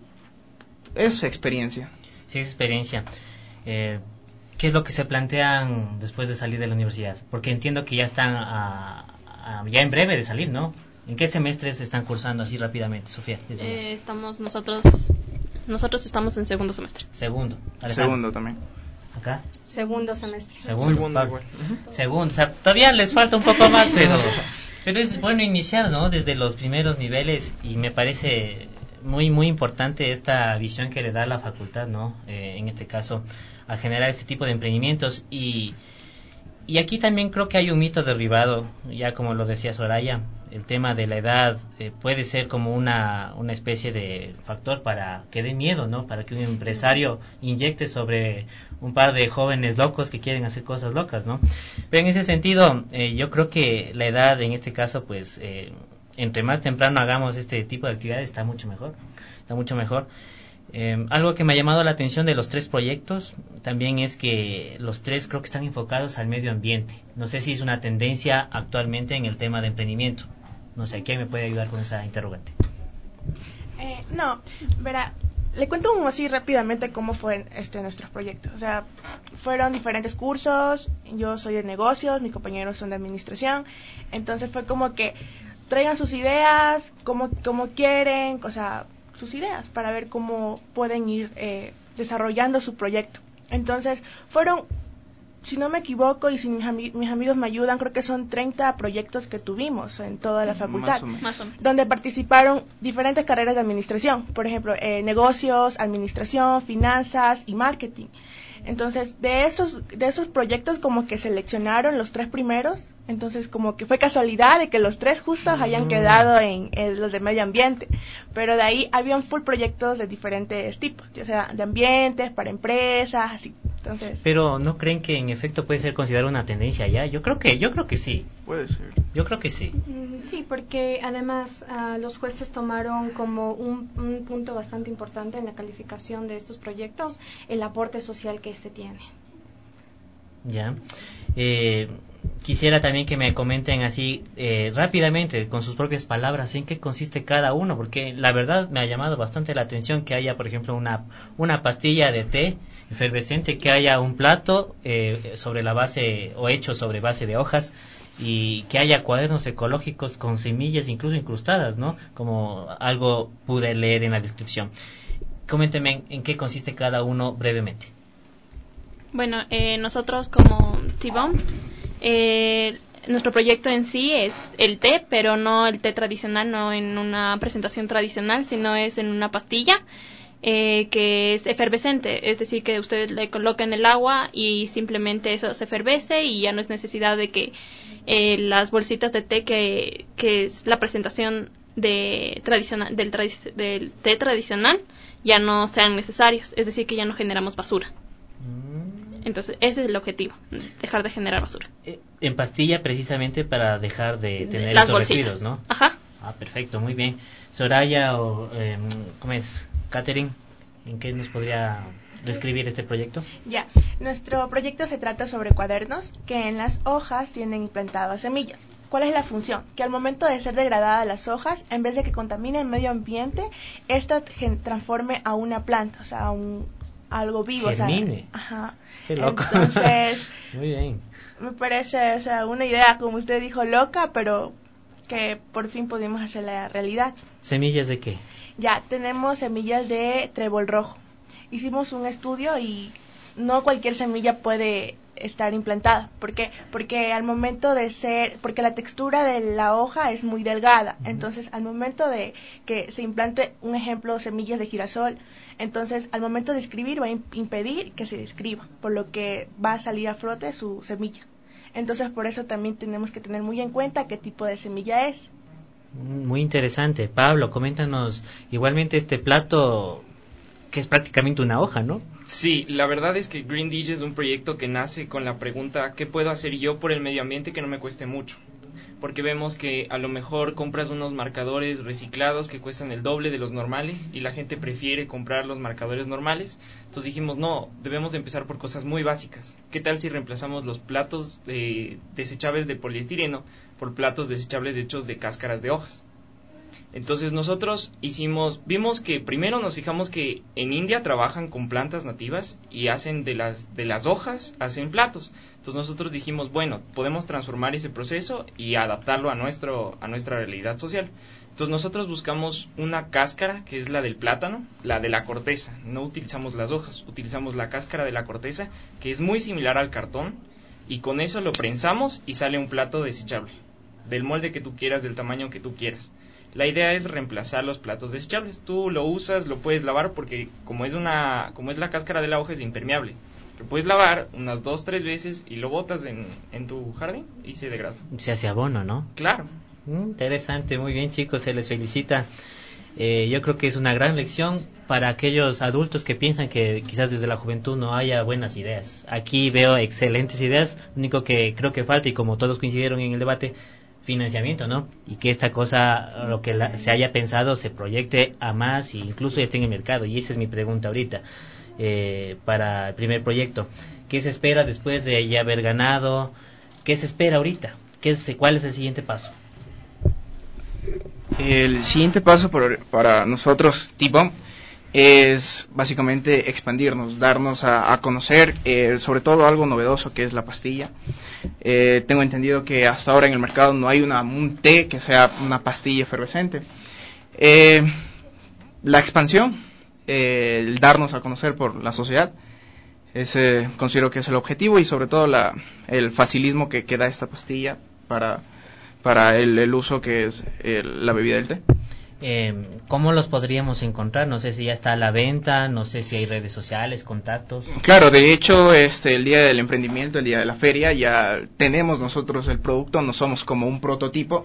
es experiencia.
Sí, es experiencia. Eh, ¿Qué es lo que se plantean después de salir de la universidad? Porque entiendo que ya están a, a, ya en breve de salir, ¿no? ¿En qué semestres están cursando así rápidamente, Sofía?
Eh, estamos nosotros, nosotros estamos en segundo semestre.
Segundo.
Alejandro. Segundo también.
¿Acá?
Segundo semestre.
Segundo,
Segundo igual.
Uh-huh. Segundo, o sea, todavía les falta un poco más, pero, pero es bueno iniciar, ¿no? Desde los primeros niveles y me parece muy, muy importante esta visión que le da la facultad, ¿no? Eh, en este caso, a generar este tipo de emprendimientos y, y aquí también creo que hay un mito derribado, ya como lo decía Soraya, el tema de la edad eh, puede ser como una, una especie de factor para que dé miedo, ¿no? Para que un empresario inyecte sobre un par de jóvenes locos que quieren hacer cosas locas, ¿no? Pero en ese sentido, eh, yo creo que la edad en este caso, pues, eh, entre más temprano hagamos este tipo de actividades está mucho mejor, está mucho mejor. Eh, algo que me ha llamado la atención de los tres proyectos también es que los tres creo que están enfocados al medio ambiente. No sé si es una tendencia actualmente en el tema de emprendimiento. No sé, ¿quién me puede ayudar con esa interrogante?
Eh, no, verá, le cuento así rápidamente cómo fue este nuestros proyectos. O sea, fueron diferentes cursos, yo soy de negocios, mis compañeros son de administración, entonces fue como que traigan sus ideas, como, como quieren, o sea, sus ideas, para ver cómo pueden ir eh, desarrollando su proyecto. Entonces, fueron, si no me equivoco y si mis, ami- mis amigos me ayudan, creo que son treinta proyectos que tuvimos en toda
Sí,
la facultad,
más o menos. Más o menos.
donde participaron diferentes carreras de administración, por ejemplo, eh, negocios, administración, finanzas y marketing. Entonces, de esos de esos proyectos como que seleccionaron los tres primeros, entonces como que fue casualidad de que los tres justos hayan quedado en, en los de medio ambiente, pero de ahí habían full proyectos de diferentes tipos, ya sea de ambientes, para empresas, así. Entonces,
Pero ¿no creen que en efecto puede ser considerada una tendencia ya? Yo creo que yo creo que sí.
Puede ser.
Yo creo que sí.
Mm, Sí, porque además uh, los jueces tomaron como un, un punto bastante importante en la calificación de estos proyectos el aporte social que este tiene.
Ya. Eh, quisiera también que me comenten así eh, rápidamente, con sus propias palabras, en qué consiste cada uno, porque la verdad me ha llamado bastante la atención que haya, por ejemplo, una, una pastilla de té efervescente, que haya un plato eh, sobre la base o hecho sobre base de hojas, y que haya cuadernos ecológicos con semillas incluso incrustadas, ¿no? Como algo pude leer en la descripción. Coméntenme en, en qué consiste cada uno brevemente.
Bueno, eh, nosotros como T-Bomb, eh, nuestro proyecto en sí es el té, pero no el té tradicional, no en una presentación tradicional, sino es en una pastilla eh, que es efervescente, es decir, que usted le coloca en el agua y simplemente eso se efervece y ya no es necesidad de que eh, las bolsitas de té, que, que es la presentación de tradicional del, tradi- del té tradicional, ya no sean necesarios, es decir, que ya no generamos basura. Entonces, ese es el objetivo, dejar de generar basura.
En pastilla precisamente para dejar de tener
Las
estos
bolsitas.
residuos, ¿no?
Ajá.
Ah, perfecto, muy bien. Soraya o, eh, ¿cómo es? Catherine, ¿en qué nos podría describir este proyecto?
ya, nuestro proyecto se trata sobre cuadernos que en las hojas tienen implantadas semillas. ¿Cuál es la función? Que al momento de ser degradadas las hojas, en vez de que contamine el medio ambiente, esta gen- transforme a una planta, o sea, a un algo vivo.
Germine.
O sea, ajá.
Qué loco.
Entonces,
muy bien.
me parece, o sea, una idea, como usted dijo, loca, pero que por fin pudimos hacerla realidad.
¿Semillas de qué?
Ya, tenemos semillas de trébol rojo. Hicimos un estudio y no cualquier semilla puede estar implantada. ¿Por qué? Porque al momento de ser, porque la textura de la hoja es muy delgada. Uh-huh. Entonces, al momento de que se implante, un ejemplo, semillas de girasol, entonces al momento de escribir va a impedir que se escriba, por lo que va a salir a flote su semilla. Entonces, por eso también tenemos que tener muy en cuenta qué tipo de semilla es.
Muy interesante. Pablo, coméntanos igualmente este plato que es prácticamente una hoja, ¿no?
Sí, la verdad es que Green Dish es un proyecto que nace con la pregunta ¿qué puedo hacer yo por el medio ambiente que no me cueste mucho? Porque vemos que a lo mejor compras unos marcadores reciclados que cuestan el doble de los normales y la gente prefiere comprar los marcadores normales. Entonces dijimos, no, debemos de empezar por cosas muy básicas. ¿Qué tal si reemplazamos los platos eh, desechables de poliestireno por platos desechables hechos de cáscaras de hojas? Entonces nosotros hicimos, vimos que primero nos fijamos que en India trabajan con plantas nativas y hacen de las de las hojas, hacen platos. Entonces nosotros dijimos, bueno, podemos transformar ese proceso y adaptarlo a nuestro a nuestra realidad social. Entonces nosotros buscamos una cáscara que es la del plátano, la de la corteza. No utilizamos las hojas, utilizamos la cáscara de la corteza, que es muy similar al cartón, y con eso lo prensamos y sale un plato desechable, del molde que tú quieras, del tamaño que tú quieras. La idea es reemplazar los platos desechables. Tú lo usas, lo puedes lavar porque como es una, como es la cáscara de la hoja es impermeable. Lo puedes lavar unas dos, tres veces y lo botas en, en tu jardín y se degrada.
Se hace abono, ¿no?
Claro.
Interesante, muy bien, chicos, se les felicita. Eh, yo creo que es una gran lección para aquellos adultos que piensan que quizás desde la juventud no haya buenas ideas. Aquí veo excelentes ideas, lo único que creo que falta, y como todos coincidieron en el debate, financiamiento, ¿no? Y que esta cosa, lo que la, se haya pensado, se proyecte a más e incluso ya esté en el mercado. Y esa es mi pregunta ahorita, eh, para el primer proyecto. ¿Qué se espera después de ya haber ganado? ¿Qué se espera ahorita? ¿Qué es, ¿Cuál es el siguiente paso?
El siguiente paso por, para nosotros, T-Bomb, es básicamente expandirnos, darnos a, a conocer, eh, sobre todo algo novedoso que es la pastilla. Eh, tengo entendido que hasta ahora en el mercado no hay una, un té que sea una pastilla efervescente. Eh, la expansión, eh, el darnos a conocer por la sociedad. Ese considero que es el objetivo, y sobre todo la, el facilismo que, que da esta pastilla para, para el, el uso que es el, la bebida del té.
Eh, ¿Cómo los podríamos encontrar? No sé si ya está a la venta, no sé si hay redes sociales, contactos.
Claro, de hecho, este, el día del emprendimiento, el día de la feria, ya tenemos nosotros el producto, no somos como un prototipo,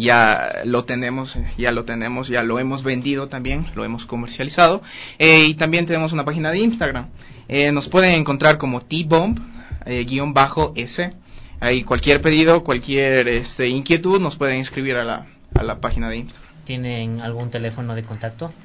ya lo tenemos, ya lo tenemos, ya lo hemos vendido también, lo hemos comercializado, eh, y también tenemos una página de Instagram. Eh, nos pueden encontrar como T-Bomb, eh, guión bajo S. Ahí cualquier pedido, cualquier este, inquietud, nos pueden escribir a la, a la página de Instagram.
¿Tienen algún teléfono de contacto?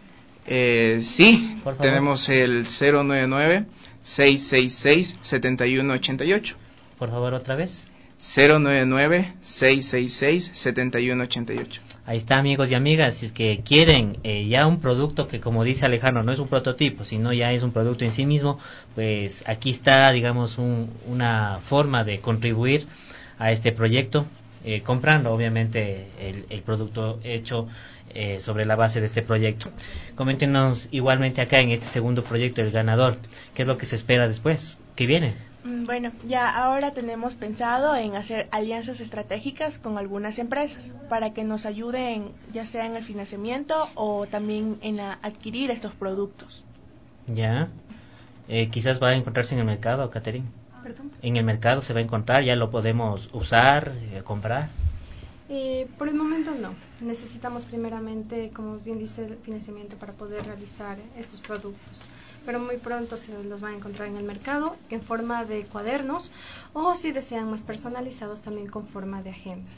Eh, sí, tenemos el cero nueve nueve, seis seis seis, siete uno ocho ocho.
Por favor, otra vez.
cero nueve nueve, seis seis seis, siete uno ocho ocho.
Ahí está, amigos y amigas, si es que quieren eh, ya un producto que, como dice Alejandro, no es un prototipo, sino ya es un producto en sí mismo, pues aquí está, digamos, un, una forma de contribuir a este proyecto. Eh, comprando obviamente el, el producto hecho eh, sobre la base de este proyecto. Coméntenos igualmente acá en este segundo proyecto, el ganador, ¿qué es lo que se espera después? ¿Qué viene?
Bueno, ya ahora tenemos pensado en hacer alianzas estratégicas con algunas empresas para que nos ayuden ya sea en el financiamiento o también en a adquirir estos productos.
Ya, eh, quizás va a encontrarse en el mercado, Catherine.
¿Perdón?
En el mercado se va a encontrar, ya lo podemos usar, eh, comprar.
Eh, por el momento no. Necesitamos primeramente, como bien dice, el financiamiento para poder realizar estos productos. Pero muy pronto se los van a encontrar en el mercado en forma de cuadernos, o si desean más personalizados también con forma de agendas.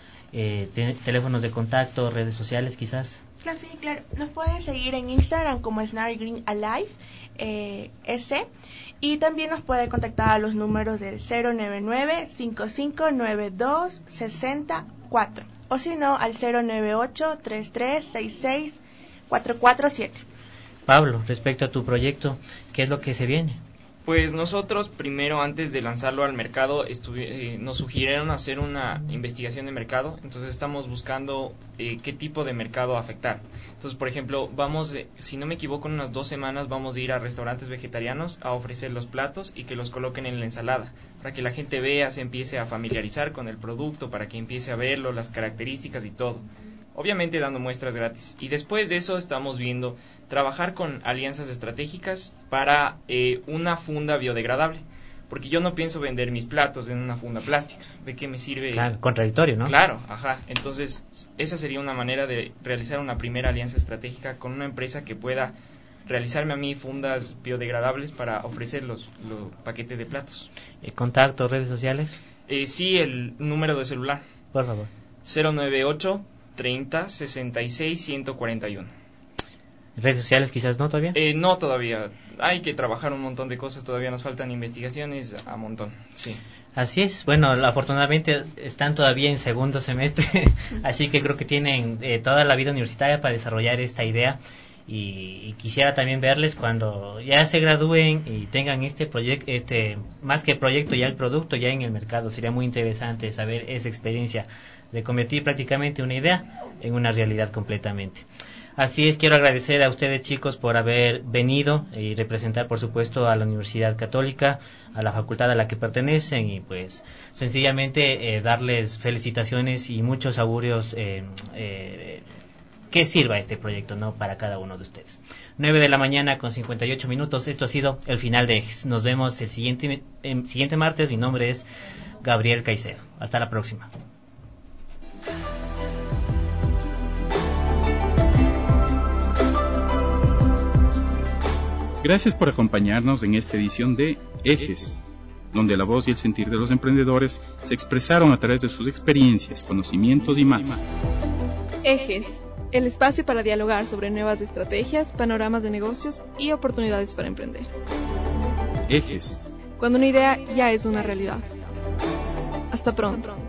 Eh, teléfonos de contacto, redes sociales quizás.
Claro, sí, claro. Nos pueden seguir en Instagram como Snark Green Alive eh, S, y también nos puede contactar a los números del cero nueve nueve, cinco cinco nueve dos, seis cero cuatro, o si no al cero nueve ocho, tres tres seis seis, cuatro cuatro siete.
Pablo, respecto a tu proyecto, ¿qué es lo que se viene?
Pues nosotros primero, antes de lanzarlo al mercado, eh, nos sugirieron hacer una investigación de mercado. Entonces estamos buscando eh, qué tipo de mercado afectar. Entonces, por ejemplo, vamos, eh, si no me equivoco, en unas dos semanas vamos a ir a restaurantes vegetarianos a ofrecer los platos y que los coloquen en la ensalada, para que la gente vea, se empiece a familiarizar con el producto, para que empiece a verlo, las características y todo. Obviamente dando muestras gratis. Y después de eso estamos viendo trabajar con alianzas estratégicas para eh, una funda biodegradable. Porque yo no pienso vender mis platos en una funda plástica. ¿De qué me sirve?
Claro, contradictorio, ¿no?
Claro, ajá. Entonces, esa sería una manera de realizar una primera alianza estratégica con una empresa que pueda realizarme a mí fundas biodegradables para ofrecer los, los paquetes de platos.
Eh, ¿Contacto, redes sociales?
Eh, sí, el número de celular.
Por favor.
cero nueve ocho, treinta, sesenta y seis, ciento cuarenta y uno.
¿Redes sociales quizás no todavía?
Eh, no todavía, hay que trabajar un montón de cosas, todavía nos faltan investigaciones a montón, sí.
Así es, bueno, afortunadamente están todavía en segundo semestre, así que creo que tienen eh, toda la vida universitaria para desarrollar esta idea, y, y quisiera también verles cuando ya se gradúen y tengan este proyecto, este más que proyecto, ya el producto ya en el mercado. Sería muy interesante saber esa experiencia de convertir prácticamente una idea en una realidad completamente. Así es, quiero agradecer a ustedes, chicos, por haber venido y representar, por supuesto, a la Universidad Católica, a la facultad a la que pertenecen, y pues sencillamente eh, darles felicitaciones y muchos augurios eh, eh, que sirva este proyecto, ¿no?, para cada uno de ustedes. nueve de la mañana con cincuenta y ocho minutos, esto ha sido el final de Ejes. Nos vemos el siguiente, el siguiente martes. Mi nombre es Gabriel Caicedo. Hasta la próxima.
Gracias por acompañarnos en esta edición de Ejes, donde la voz y el sentir de los emprendedores se expresaron a través de sus experiencias, conocimientos y más.
Ejes, el espacio para dialogar sobre nuevas estrategias, panoramas de negocios y oportunidades para emprender.
Ejes,
cuando una idea ya es una realidad. Hasta pronto.